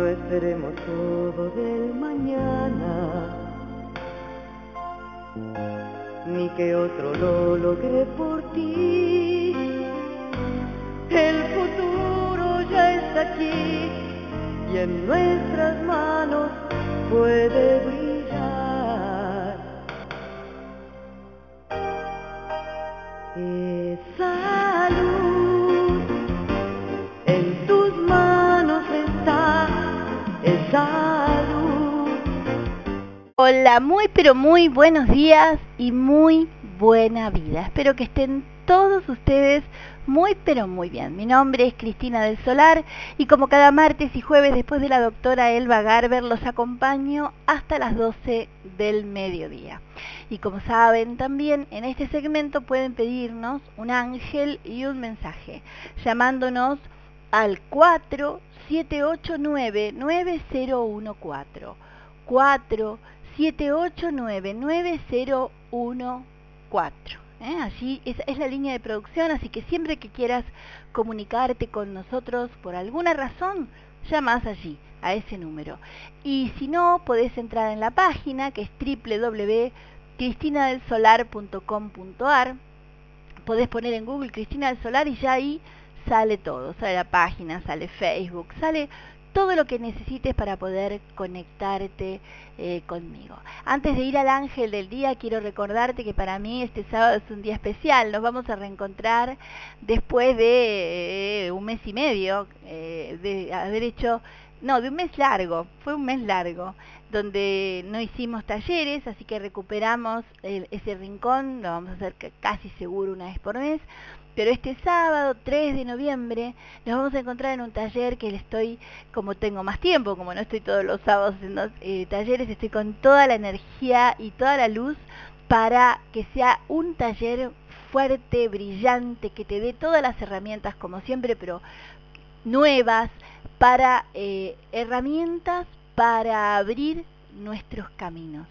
No esperemos todo del mañana, ni que otro lo logre por ti. El futuro ya está aquí y en nuestras manos puede brillar. Esa luz en tus manos está, esa luz. Hola, muy pero muy buenos días y muy buena vida. Espero que estén todos ustedes muy pero muy bien. Mi nombre es Cristina del Solar y como cada martes y jueves después de la doctora Elba Garber los acompaño hasta las 12 del mediodía. Y como saben también en este segmento pueden pedirnos un ángel y un mensaje llamándonos al 4789-9014 4789-9014. Allí es la línea de producción, así que siempre que quieras comunicarte con nosotros por alguna razón, llamas allí, a ese número. Y si no, podés entrar en la página que es www.cristinadelsolar.com.ar. Podés poner en Google Cristina del Solar y ya ahí sale todo, sale la página, sale Facebook, sale todo lo que necesites para poder conectarte conmigo. Antes de ir al ángel del día, quiero recordarte que para mí este sábado es un día especial. Nos vamos a reencontrar después de un mes y medio de haber hecho, no, de un mes largo, fue un mes largo, donde no hicimos talleres, así que recuperamos ese rincón, lo vamos a hacer casi seguro una vez por mes. Pero este sábado, 3 de noviembre, nos vamos a encontrar en un taller que como tengo más tiempo, como no estoy todos los sábados haciendo talleres, estoy con toda la energía y toda la luz para que sea un taller fuerte, brillante, que te dé todas las herramientas, como siempre, pero nuevas, para herramientas para abrir nuestros caminos.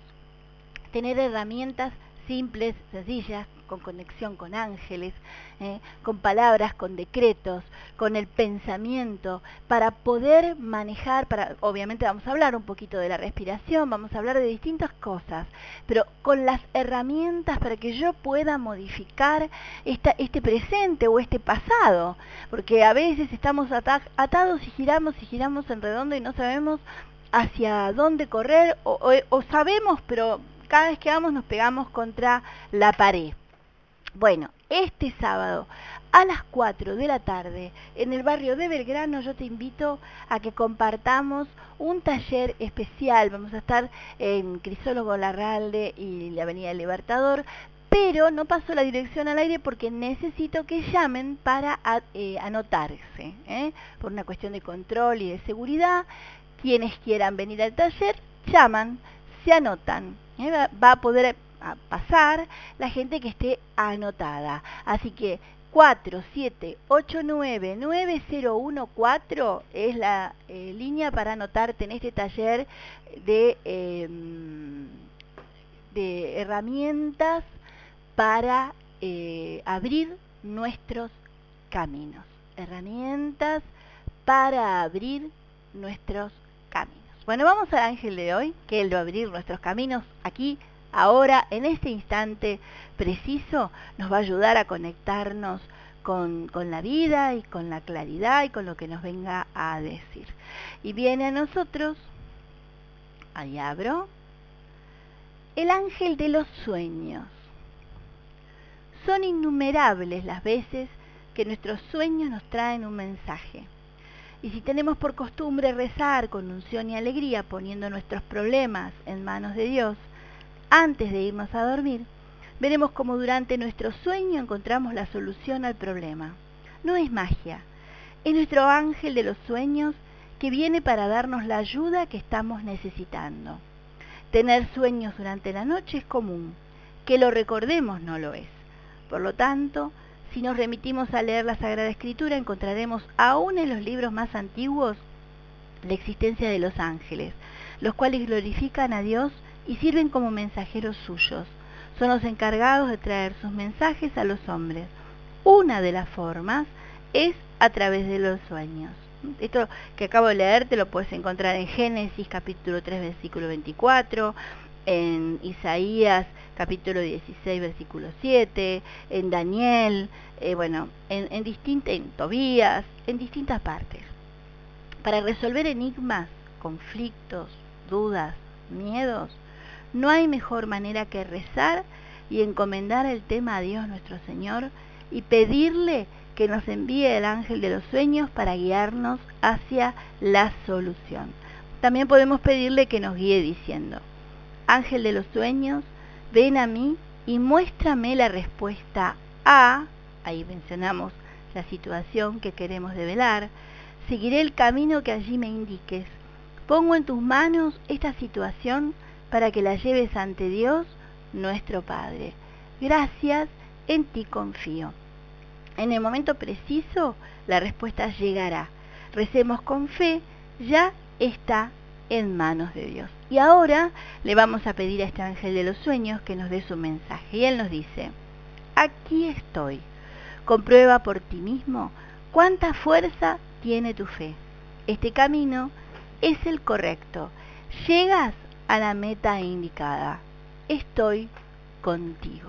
Tener herramientas simples, sencillas, con conexión con ángeles, con palabras, con decretos, con el pensamiento, para poder manejar, obviamente vamos a hablar un poquito de la respiración, vamos a hablar de distintas cosas, pero con las herramientas para que yo pueda modificar este presente o este pasado, porque a veces estamos atados y giramos en redondo y no sabemos hacia dónde correr, o sabemos, pero cada vez que vamos nos pegamos contra la pared. Bueno, este sábado a las 4 de la tarde en el barrio de Belgrano yo te invito a que compartamos un taller especial. Vamos a estar en Crisólogo Larralde y la Avenida del Libertador, pero no paso la dirección al aire porque necesito que llamen para anotarse, por una cuestión de control y de seguridad. Quienes quieran venir al taller llaman, se anotan, va a poder pasar la gente que esté anotada. Así que 4789-9014 es la línea para anotarte en este taller de herramientas para abrir nuestros caminos. Herramientas para abrir nuestros caminos. Bueno, vamos al ángel de hoy, que él va a abrir nuestros caminos aquí, ahora, en este instante preciso, nos va a ayudar a conectarnos con la vida y con la claridad y con lo que nos venga a decir. Y viene a nosotros, ahí abro, el ángel de los sueños. Son innumerables las veces que nuestros sueños nos traen un mensaje. Y si tenemos por costumbre rezar con unción y alegría, poniendo nuestros problemas en manos de Dios, antes de irnos a dormir, veremos cómo durante nuestro sueño encontramos la solución al problema. No es magia, es nuestro ángel de los sueños que viene para darnos la ayuda que estamos necesitando. Tener sueños durante la noche es común, que lo recordemos no lo es. Por lo tanto, si nos remitimos a leer la Sagrada Escritura, encontraremos aún en los libros más antiguos la existencia de los ángeles, los cuales glorifican a Dios y sirven como mensajeros suyos. Son los encargados de traer sus mensajes a los hombres. Una de las formas es a través de los sueños. Esto que acabo de leer te lo puedes encontrar en Génesis capítulo 3 versículo 24, en Isaías capítulo 16 versículo 7, en Daniel, en Tobías, en distintas partes. Para resolver enigmas, conflictos, dudas, miedos, no hay mejor manera que rezar y encomendar el tema a Dios nuestro Señor y pedirle que nos envíe el ángel de los sueños para guiarnos hacia la solución. También podemos pedirle que nos guíe diciendo: ángel de los sueños, ven a mí y muéstrame la respuesta a, ahí mencionamos la situación que queremos develar, seguiré el camino que allí me indiques. Pongo en tus manos esta situación para que la lleves ante Dios, nuestro Padre. Gracias, en ti confío. En el momento preciso, la respuesta llegará. Recemos con fe, ya está en manos de Dios. Y ahora le vamos a pedir a este ángel de los sueños que nos dé su mensaje. Y él nos dice: aquí estoy. Comprueba por ti mismo cuánta fuerza tiene tu fe. Este camino es el correcto. Llegas a la meta indicada. Estoy contigo.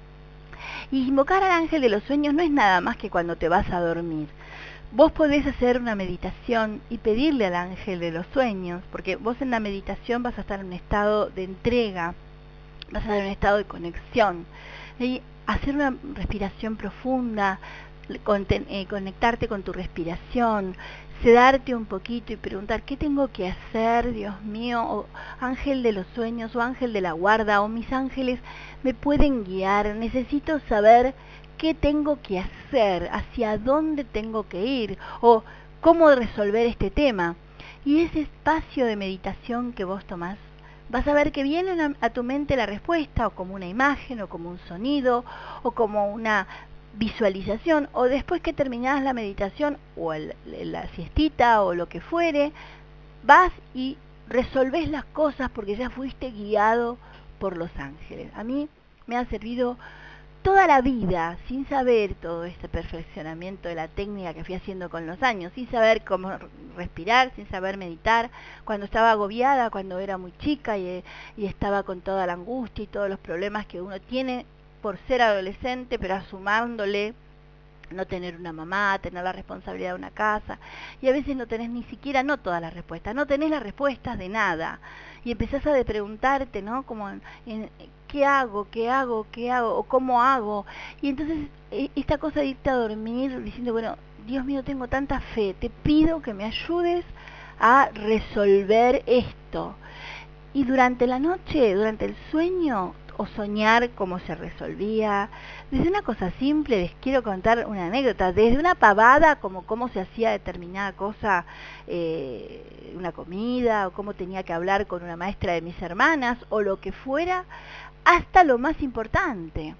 Y invocar al ángel de los sueños no es nada más que cuando te vas a dormir. Vos podés hacer una meditación y pedirle al ángel de los sueños, porque vos en la meditación vas a estar en un estado de entrega, vas a estar en un estado de conexión. Y hacer una respiración profunda, conectarte con tu respiración, sedarte un poquito y preguntar: ¿qué tengo que hacer, Dios mío? O ángel de los sueños, o ángel de la guarda, o mis ángeles me pueden guiar. Necesito saber qué tengo que hacer, hacia dónde tengo que ir, o cómo resolver este tema. Y ese espacio de meditación que vos tomás, vas a ver que viene a tu mente la respuesta, o como una imagen, o como un sonido, o como una visualización, o después que terminás la meditación, o la siestita, o lo que fuere, vas y resolvés las cosas porque ya fuiste guiado por los ángeles. A mí me ha servido toda la vida, sin saber todo este perfeccionamiento de la técnica que fui haciendo con los años, sin saber cómo respirar, sin saber meditar, cuando estaba agobiada, cuando era muy chica y estaba con toda la angustia y todos los problemas que uno tiene por ser adolescente, pero asumándole no tener una mamá, tener la responsabilidad de una casa, y a veces no tenés ni siquiera, no todas las respuestas, no tenés las respuestas de nada, y empezás a preguntarte, ¿no? Como ¿qué hago? ¿Qué hago? ¿Qué hago? ¿O cómo hago? Y entonces esta cosa de irte a dormir diciendo: bueno, Dios mío, tengo tanta fe, te pido que me ayudes a resolver esto. Y durante la noche, durante el sueño, o soñar cómo se resolvía. Desde una cosa simple, les quiero contar una anécdota, desde una pavada como cómo se hacía determinada cosa, una comida, o cómo tenía que hablar con una maestra de mis hermanas, o lo que fuera, hasta lo más importante.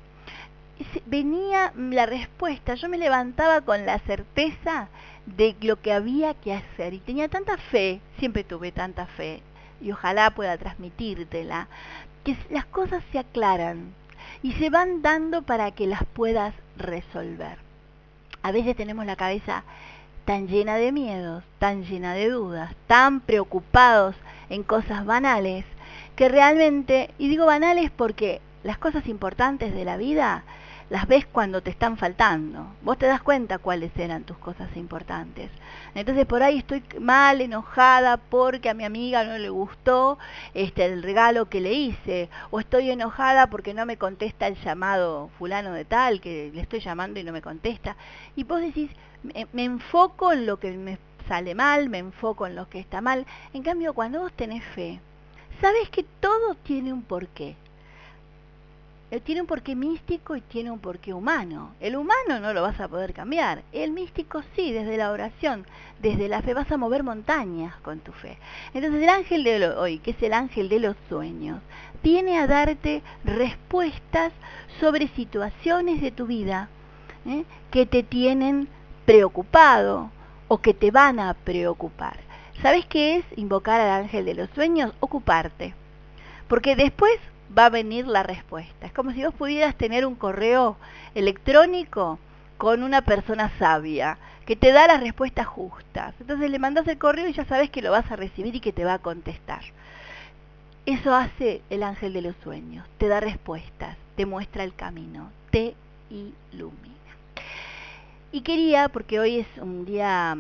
Venía la respuesta, yo me levantaba con la certeza de lo que había que hacer, y tenía tanta fe, siempre tuve tanta fe, y ojalá pueda transmitírtela, que las cosas se aclaran y se van dando para que las puedas resolver. A veces tenemos la cabeza tan llena de miedos, tan llena de dudas, tan preocupados en cosas banales, que realmente, y digo banales porque las cosas importantes de la vida las ves cuando te están faltando. Vos te das cuenta cuáles eran tus cosas importantes. Entonces por ahí estoy mal, enojada porque a mi amiga no le gustó el regalo que le hice, o estoy enojada porque no me contesta el llamado fulano de tal, que le estoy llamando y no me contesta. Y vos decís: me enfoco en lo que me sale mal, me enfoco en lo que está mal. En cambio, cuando vos tenés fe, sabés que todo tiene un porqué. Tiene un porqué místico y tiene un porqué humano. El humano no lo vas a poder cambiar. El místico sí, desde la oración, desde la fe vas a mover montañas con tu fe. Entonces el ángel de hoy, que es el ángel de los sueños, viene a darte respuestas sobre situaciones de tu vida que te tienen preocupado o que te van a preocupar. ¿Sabes qué es invocar al ángel de los sueños? Ocuparte. Porque después va a venir la respuesta. Es como si vos pudieras tener un correo electrónico con una persona sabia que te da las respuestas justas. Entonces le mandas el correo y ya sabes que lo vas a recibir y que te va a contestar. Eso hace el ángel de los sueños, te da respuestas, te muestra el camino, te ilumina. Y quería, porque hoy es un día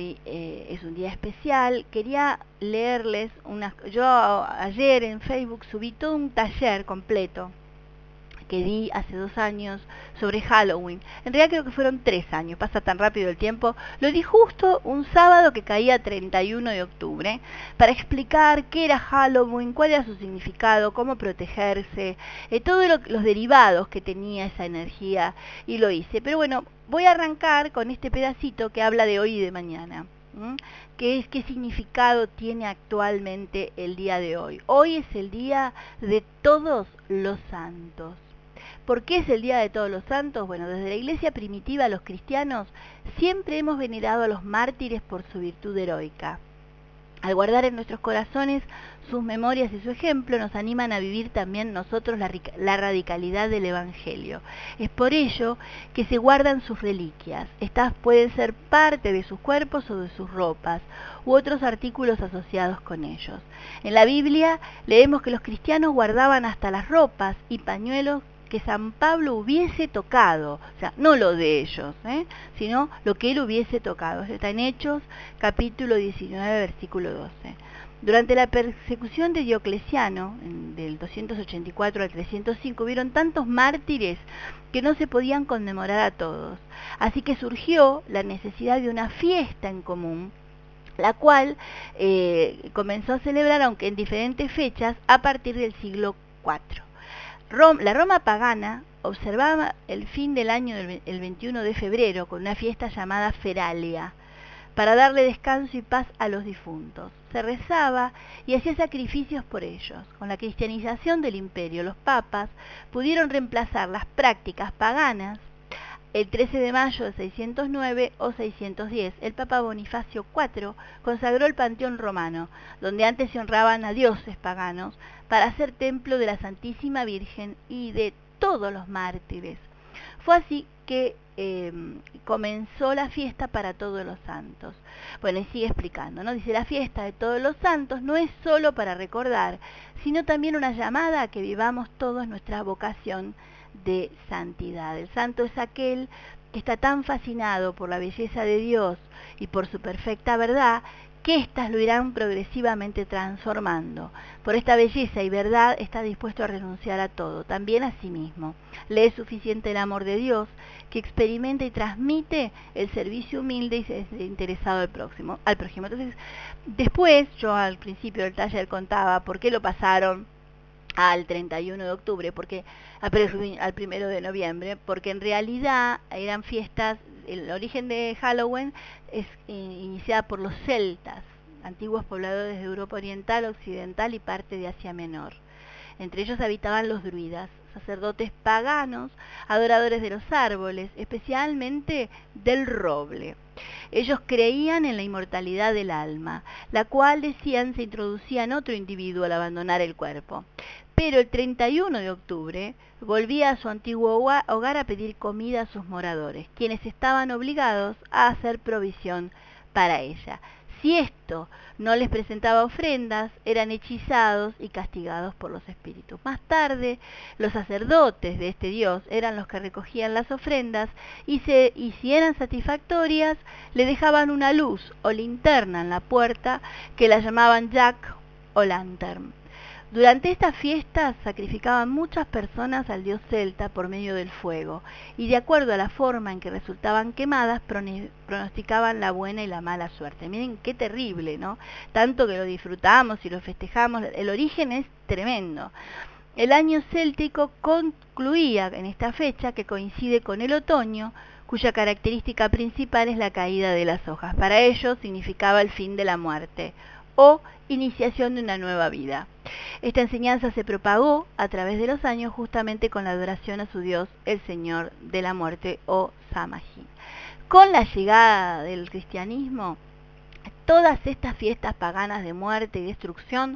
especial, quería leerles yo ayer en Facebook subí todo un taller completo que di hace 2 años sobre Halloween. En realidad creo que fueron 3 años, pasa tan rápido el tiempo. Lo di justo un sábado que caía 31 de octubre, para explicar qué era Halloween, cuál era su significado, cómo protegerse, todos los derivados que tenía esa energía, y lo hice. Pero bueno, voy a arrancar con este pedacito que habla de hoy y de mañana. ¿Qué significado tiene actualmente el día de hoy? Hoy es el día de todos los santos. ¿Por qué es el Día de Todos los Santos? Bueno, desde la iglesia primitiva, los cristianos siempre hemos venerado a los mártires por su virtud heroica. Al guardar en nuestros corazones sus memorias y su ejemplo, nos animan a vivir también nosotros la radicalidad del Evangelio. Es por ello que se guardan sus reliquias. Estas pueden ser parte de sus cuerpos o de sus ropas, u otros artículos asociados con ellos. En la Biblia leemos que los cristianos guardaban hasta las ropas y pañuelos que San Pablo hubiese tocado, o sea, no lo de ellos, sino lo que él hubiese tocado. Está en Hechos, capítulo 19, versículo 12. Durante la persecución de Diocleciano, del 284 al 305, hubieron tantos mártires que no se podían conmemorar a todos. Así que surgió la necesidad de una fiesta en común, la cual comenzó a celebrar, aunque en diferentes fechas, a partir del siglo IV. La Roma pagana observaba el fin del año el 21 de febrero con una fiesta llamada Feralia, para darle descanso y paz a los difuntos. Se rezaba y hacía sacrificios por ellos. Con la cristianización del imperio, los papas pudieron reemplazar las prácticas paganas. El 13 de mayo de 609 o 610, el Papa Bonifacio IV consagró el Panteón Romano, donde antes se honraban a dioses paganos, para hacer templo de la Santísima Virgen y de todos los mártires. Fue así que comenzó la fiesta para todos los santos. Bueno, y sigue explicando, ¿no? Dice, la fiesta de todos los santos no es solo para recordar, sino también una llamada a que vivamos todos nuestra vocación de santidad. El santo es aquel que está tan fascinado por la belleza de Dios y por su perfecta verdad, que éstas lo irán progresivamente transformando. Por esta belleza y verdad está dispuesto a renunciar a todo, también a sí mismo. Le es suficiente el amor de Dios, que experimenta y transmite el servicio humilde y desinteresado al próximo. Entonces, después, yo al principio del taller contaba por qué lo pasaron al 31 de octubre, porque al 1 de noviembre, porque en realidad eran fiestas. El origen de Halloween es iniciada por los celtas, antiguos pobladores de Europa Oriental, Occidental y parte de Asia Menor. Entre ellos habitaban los druidas, sacerdotes paganos, adoradores de los árboles, especialmente del roble. Ellos creían en la inmortalidad del alma, la cual, decían, se introducía en otro individuo al abandonar el cuerpo. Pero el 31 de octubre volvía a su antiguo hogar a pedir comida a sus moradores, quienes estaban obligados a hacer provisión para ella. Si esto no les presentaba ofrendas, eran hechizados y castigados por los espíritus. Más tarde, los sacerdotes de este dios eran los que recogían las ofrendas y si eran satisfactorias, le dejaban una luz o linterna en la puerta, que la llamaban jack o lantern. Durante estas fiestas sacrificaban muchas personas al dios celta por medio del fuego, y de acuerdo a la forma en que resultaban quemadas, pronosticaban la buena y la mala suerte. Miren qué terrible, ¿no? Tanto que lo disfrutamos y lo festejamos, el origen es tremendo. El año céltico concluía en esta fecha, que coincide con el otoño, cuya característica principal es la caída de las hojas. Para ellos significaba el fin de la muerte o iniciación de una nueva vida. Esta enseñanza se propagó a través de los años justamente con la adoración a su dios, el Señor de la Muerte o Samhain. Con la llegada del cristianismo, todas estas fiestas paganas de muerte y destrucción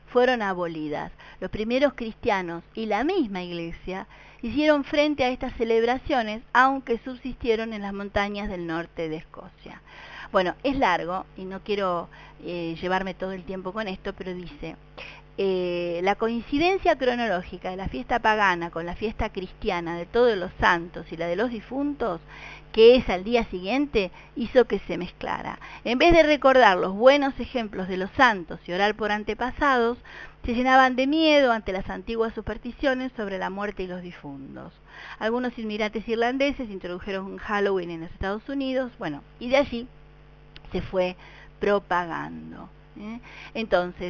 fueron abolidas. Los primeros cristianos y la misma Iglesia hicieron frente a estas celebraciones, aunque subsistieron en las montañas del norte de Escocia. Bueno, es largo y no quiero llevarme todo el tiempo con esto, pero dice, la coincidencia cronológica de la fiesta pagana con la fiesta cristiana de todos los santos y la de los difuntos, que es al día siguiente, hizo que se mezclara. En vez de recordar los buenos ejemplos de los santos y orar por antepasados, se llenaban de miedo ante las antiguas supersticiones sobre la muerte y los difuntos. Algunos inmigrantes irlandeses introdujeron Halloween en los Estados Unidos, bueno, y de allí se fue propagando. Entonces,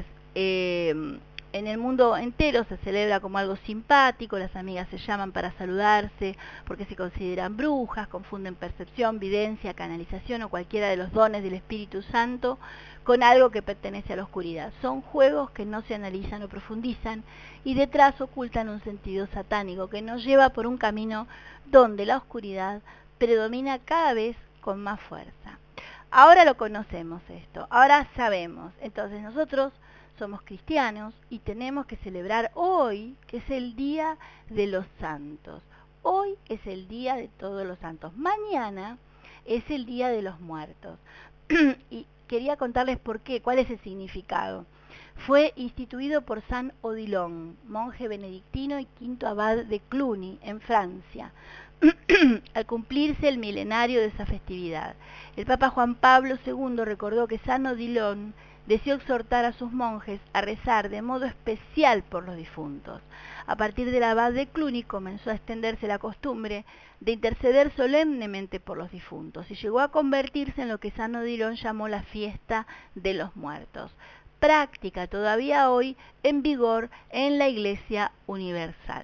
en el mundo entero se celebra como algo simpático, las amigas se llaman para saludarse porque se consideran brujas, confunden percepción, videncia, canalización o cualquiera de los dones del Espíritu Santo con algo que pertenece a la oscuridad. Son juegos que no se analizan o profundizan y detrás ocultan un sentido satánico que nos lleva por un camino donde la oscuridad predomina cada vez con más fuerza. Ahora lo conocemos esto, ahora sabemos. Entonces nosotros somos cristianos y tenemos que celebrar hoy, que es el Día de los Santos. Hoy es el Día de todos los santos. Mañana es el Día de los Muertos. Y quería contarles por qué, cuál es el significado. Fue instituido por San Odilon, monje benedictino y quinto abad de Cluny, en Francia, al cumplirse el milenario de esa festividad. El Papa Juan Pablo II recordó que San Odilon deseó exhortar a sus monjes a rezar de modo especial por los difuntos. A partir del abad de Cluny comenzó a extenderse la costumbre de interceder solemnemente por los difuntos y llegó a convertirse en lo que San Odilon llamó la fiesta de los muertos, práctica todavía hoy en vigor en la Iglesia Universal.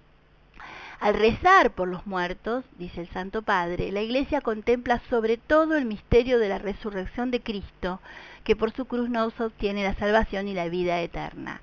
Al rezar por los muertos, dice el Santo Padre, la Iglesia contempla sobre todo el misterio de la resurrección de Cristo, que por su cruz nos obtiene la salvación y la vida eterna.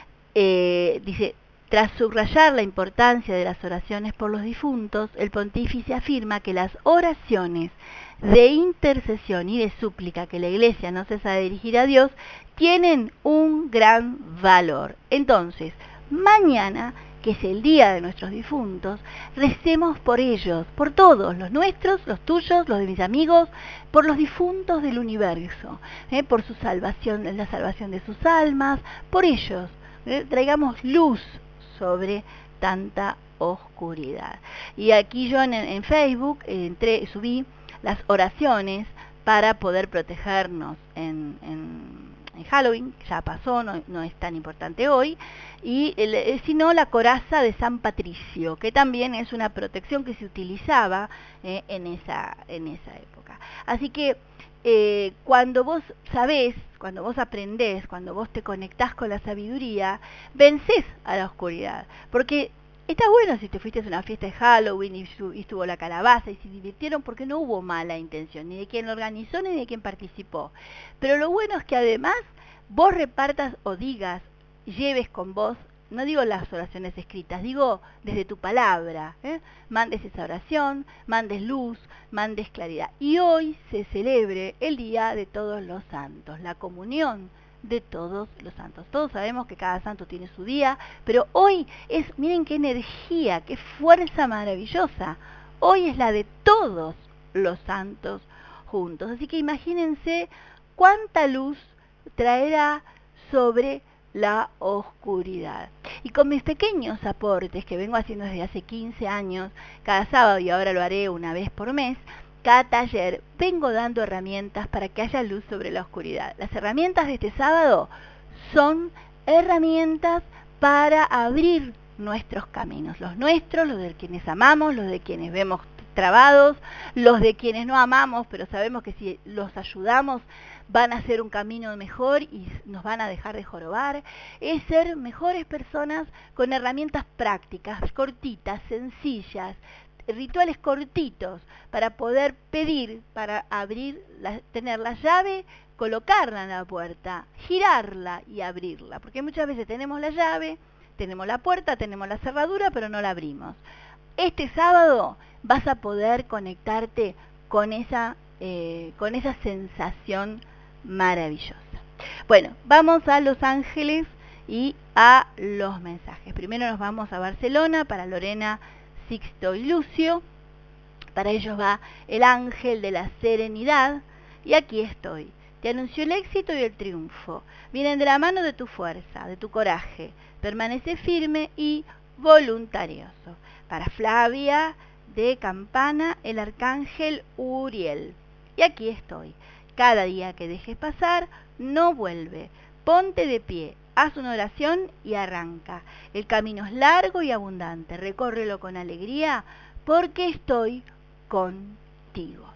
Dice, tras subrayar la importancia de las oraciones por los difuntos, el pontífice afirma que las oraciones de intercesión y de súplica que la Iglesia no cesa de dirigir a Dios tienen un gran valor. Entonces, mañana, que es el día de nuestros difuntos, recemos por ellos, por todos, los nuestros, los tuyos, los de mis amigos, por los difuntos del universo, por su salvación, la salvación de sus almas, por ellos, traigamos luz sobre tanta oscuridad. Y aquí yo en Facebook subí las oraciones para poder protegernos en Halloween, ya pasó, no es tan importante hoy, y sino la coraza de San Patricio, que también es una protección que se utilizaba en esa época. Así que cuando vos sabés, cuando vos aprendés, cuando vos te conectás con la sabiduría, vencés a la oscuridad, porque está bueno si te fuiste a una fiesta de Halloween y estuvo la calabaza y se divirtieron porque no hubo mala intención, ni de quien lo organizó ni de quien participó. Pero lo bueno es que además vos repartas o digas, lleves con vos, no digo las oraciones escritas, digo desde tu palabra, mandes esa oración, mandes luz, mandes claridad. Y hoy se celebre el Día de Todos los Santos, la comunión de todos los santos. Todos sabemos que cada santo tiene su día, pero hoy miren qué energía, qué fuerza maravillosa. Hoy es la de todos los santos juntos. Así que imagínense cuánta luz traerá sobre la oscuridad. Y con mis pequeños aportes que vengo haciendo desde hace 15 años, cada sábado, y ahora lo haré una vez por mes, cada taller vengo dando herramientas para que haya luz sobre la oscuridad. Las herramientas de este sábado son herramientas para abrir nuestros caminos, los nuestros, los de quienes amamos, los de quienes vemos trabados, los de quienes no amamos, pero sabemos que si los ayudamos van a hacer un camino mejor y nos van a dejar de jorobar. Es ser mejores personas con herramientas prácticas, cortitas, sencillas, rituales cortitos para poder pedir, para abrir, tener la llave, colocarla en la puerta, girarla y abrirla, porque muchas veces tenemos la llave, tenemos la puerta, tenemos la cerradura, pero no la abrimos. Este sábado vas a poder conectarte con esa sensación maravillosa. Bueno, vamos a los ángeles y a los mensajes. Primero nos vamos a Barcelona para Lorena, Sixto y Lucio. Para ellos va el ángel de la serenidad. Y aquí estoy. Te anunció el éxito y el triunfo. Vienen de la mano de tu fuerza, de tu coraje. Permanece firme y voluntarioso. Para Flavia de Campana, el arcángel Uriel. Y aquí estoy. Cada día que dejes pasar, no vuelve. Ponte de pie, haz una oración y arranca. El camino es largo y abundante. Recórrelo con alegría porque estoy contigo.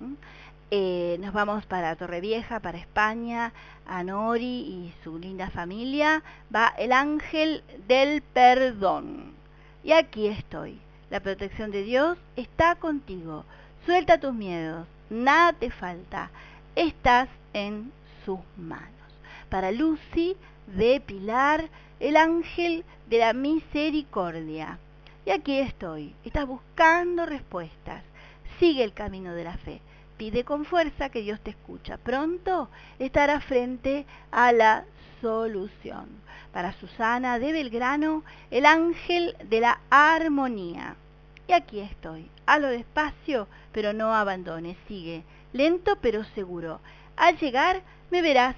Nos vamos para Torrevieja, para España, a Nori y su linda familia. Va el ángel del perdón. Y aquí estoy. La protección de Dios está contigo. Suelta tus miedos. Nada te falta. Estás en sus manos. Para Lucy de Pilar, el ángel de la misericordia. Y aquí estoy. Estás buscando respuestas. Sigue el camino de la fe. Pide con fuerza que Dios te escucha. Pronto estarás frente a la solución. Para Susana de Belgrano, el ángel de la armonía. Y aquí estoy. Hazlo despacio, pero no abandones. Sigue, lento pero seguro. Al llegar me verás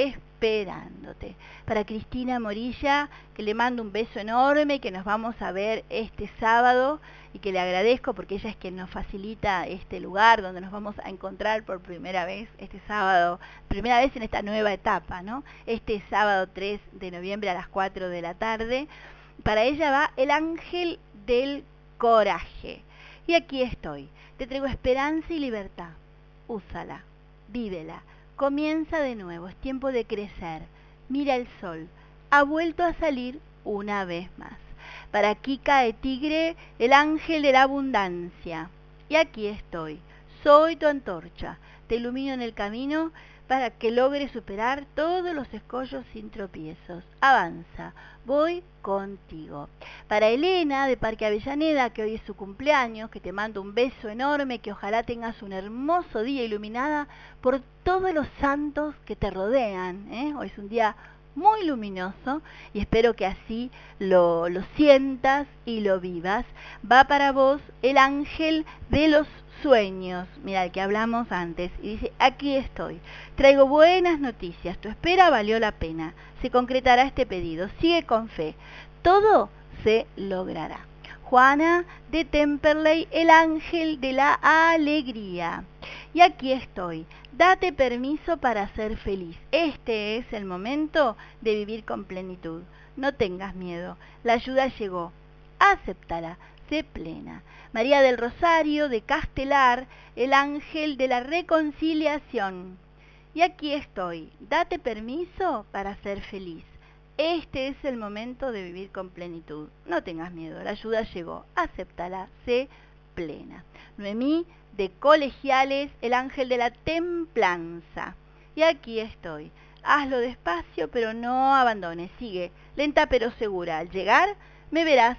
esperándote. Para Cristina Morilla, que le mando un beso enorme, que nos vamos a ver este sábado y que le agradezco porque ella es quien nos facilita este lugar donde nos vamos a encontrar por primera vez este sábado, primera vez en esta nueva etapa, ¿no? Este sábado 3 de noviembre a las 4 de la tarde. Para ella va el ángel del coraje. Y aquí estoy. Te traigo esperanza y libertad. Úsala, vívela. Comienza de nuevo, es tiempo de crecer. Mira el sol, ha vuelto a salir una vez más. Para Kika de Tigre, el ángel de la abundancia. Y aquí estoy, soy tu antorcha, te ilumino en el camino para que logres superar todos los escollos sin tropiezos. Avanza, voy contigo. Para Elena de Parque Avellaneda, que hoy es su cumpleaños, que te mando un beso enorme, que ojalá tengas un hermoso día iluminada por todos los santos que te rodean. Hoy es un día muy luminoso y espero que así lo sientas y lo vivas. Va para vos el ángel de los sueños, mira, el que hablamos antes, y dice, aquí estoy, traigo buenas noticias, tu espera valió la pena, se concretará este pedido, sigue con fe, todo se logrará. Juana de Temperley, el ángel de la alegría. Y aquí estoy, date permiso para ser feliz. Este es el momento de vivir con plenitud. No tengas miedo, la ayuda llegó. Acéptala, sé plena. María del Rosario de Castelar, el ángel de la reconciliación. Y aquí estoy, date permiso para ser feliz. Este es el momento de vivir con plenitud. No tengas miedo, la ayuda llegó. Acéptala, sé plena. Noemí de Colegiales, el ángel de la templanza. Y aquí estoy. Hazlo despacio, pero no abandones. Sigue, lenta pero segura. Al llegar, me verás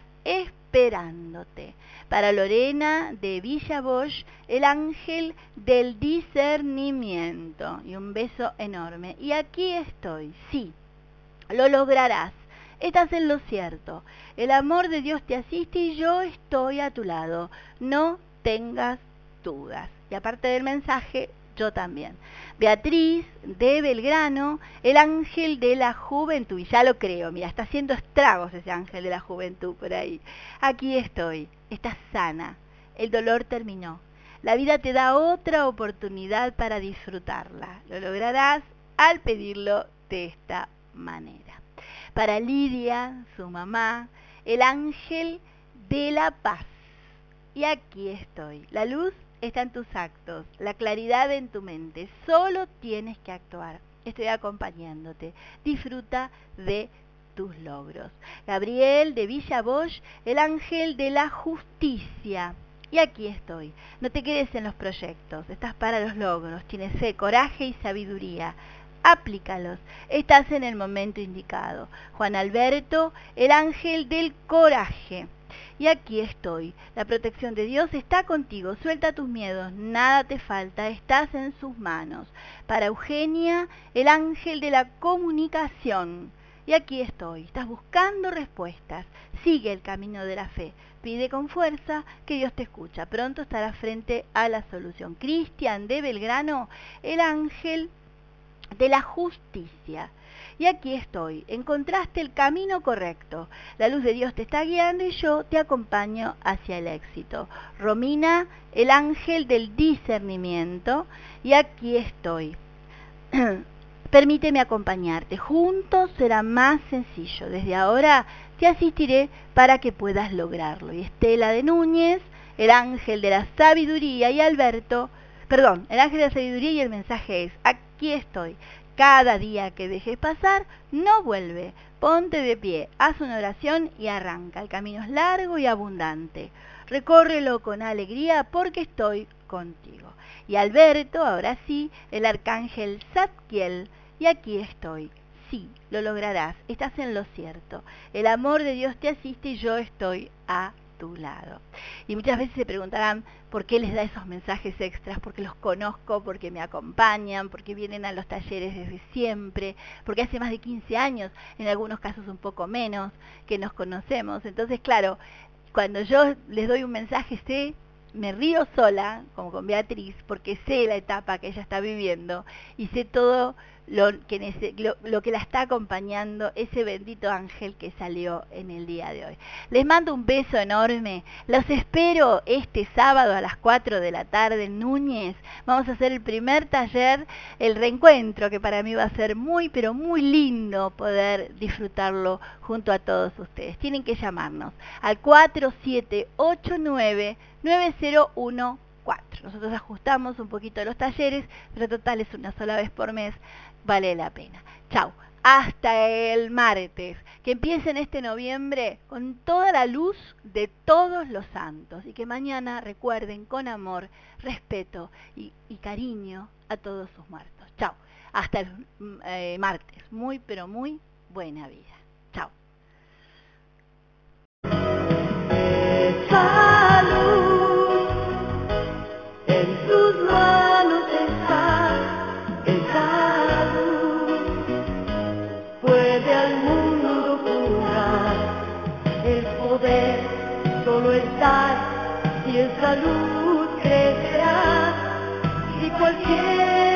esperándote. Para Lorena de Villa Bosch, el ángel del discernimiento. Y un beso enorme. Y aquí estoy, sí. Lo lograrás. Estás en lo cierto. El amor de Dios te asiste y yo estoy a tu lado. No tengas dudas. Y aparte del mensaje, yo también. Beatriz de Belgrano, el ángel de la juventud. Y ya lo creo, mira, está haciendo estragos ese ángel de la juventud por ahí. Aquí estoy. Estás sana. El dolor terminó. La vida te da otra oportunidad para disfrutarla. Lo lograrás al pedirlo de esta manera. Para Lidia, su mamá, el ángel de la paz. Y aquí estoy. La luz está en tus actos, la claridad en tu mente. Solo tienes que actuar. Estoy acompañándote. Disfruta de tus logros. Gabriel de Villa Bosch, el ángel de la justicia. Y aquí estoy. No te quedes en los proyectos. Estás para los logros. Tienes fe, coraje y sabiduría. Aplícalos. Estás en el momento indicado. Juan Alberto, el ángel del coraje. Y aquí estoy. La protección de Dios está contigo. Suelta tus miedos. Nada te falta. Estás en sus manos. Para Eugenia, el ángel de la comunicación. y aquí estoy. Estás buscando respuestas. Sigue el camino de la fe. Pide con fuerza que Dios te escucha. Pronto estarás frente a la solución. Cristian de Belgrano, el ángel de la justicia. Y aquí estoy. Encontraste el camino correcto. La luz de Dios te está guiando y yo te acompaño hacia el éxito. Romina, el ángel del discernimiento. Y aquí estoy. Permíteme acompañarte. Juntos será más sencillo. Desde ahora te asistiré para que puedas lograrlo. Y Estela de Núñez, el ángel de la sabiduría, y Alberto, el ángel de la sabiduría, y el mensaje es: aquí estoy. Cada día que dejes pasar, no vuelve. Ponte de pie, haz una oración y arranca. El camino es largo y abundante. Recórrelo con alegría porque estoy contigo. Y Alberto, ahora sí, el arcángel Zadkiel, y aquí estoy. Sí, lo lograrás, estás en lo cierto. El amor de Dios te asiste y yo estoy a tu lado. Y muchas veces se preguntarán por qué les da esos mensajes extras, porque los conozco, porque me acompañan, porque vienen a los talleres desde siempre, porque hace más de 15 años, en algunos casos un poco menos, que nos conocemos. Entonces, claro, cuando yo les doy un mensaje, me río sola, como con Beatriz, porque sé la etapa que ella está viviendo y sé todo lo que la está acompañando, ese bendito ángel que salió en el día de hoy. Les mando un beso enorme. Los espero este sábado a las 4 de la tarde en Núñez. Vamos a hacer el primer taller, el reencuentro, que para mí va a ser muy, pero muy lindo poder disfrutarlo junto a todos ustedes. Tienen que llamarnos al 4789-9014. Nosotros ajustamos un poquito los talleres, pero total es una sola vez por mes, vale la pena. Chau, hasta el martes. Que empiecen este noviembre con toda la luz de todos los santos y que mañana recuerden con amor, respeto y cariño a todos sus muertos. Chau, hasta el martes. Muy, pero muy buena vida. Chau. En tus manos está esa luz, puede al mundo curar, el poder solo está, y esa luz crecerá, y cualquier